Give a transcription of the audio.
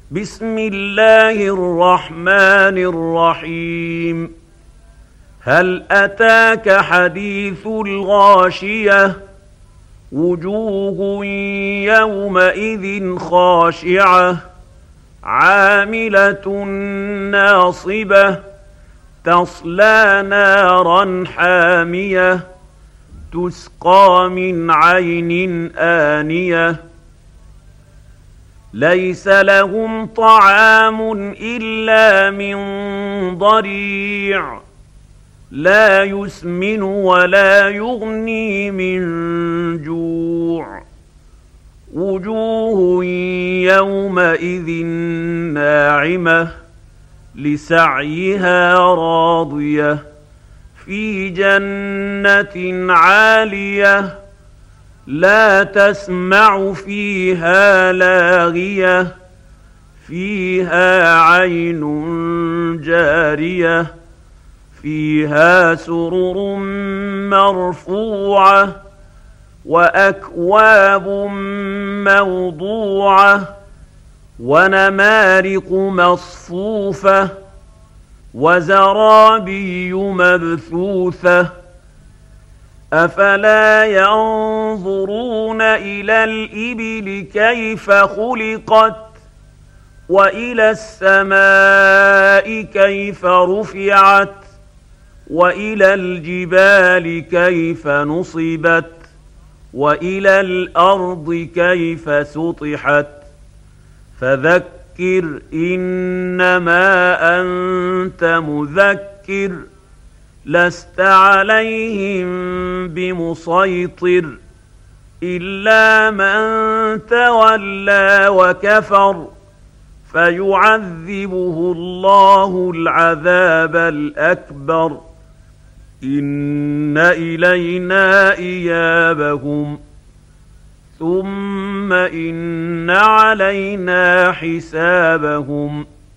بسم الله الرحمن الرحيم. هل أتاك حديث الغاشية؟ وجوه يومئذ خاشعة عاملة ناصبة تصلى نارا حامية تسقى من عين آنية ليس لهم طعام إلا من ضريع لا يسمن ولا يغني من جوع وجوه يومئذ ناعمة لسعيها راضية في جنة عالية لا تسمع فيها لاغية فيها عين جارية فيها سرر مرفوعة وأكواب موضوعة ونمارق مصفوفة وزرابي مبثوثة أفلا ينظرون إلى الإبل كيف خلقت وإلى السماء كيف رفعت وإلى الجبال كيف نصبت وإلى الأرض كيف سطحت فذكر إنما أنت مذكر لست عليهم بمسيطر إلا من تولى وكفر فيعذبه الله العذاب الأكبر إن إلينا إيابهم ثم إن علينا حسابهم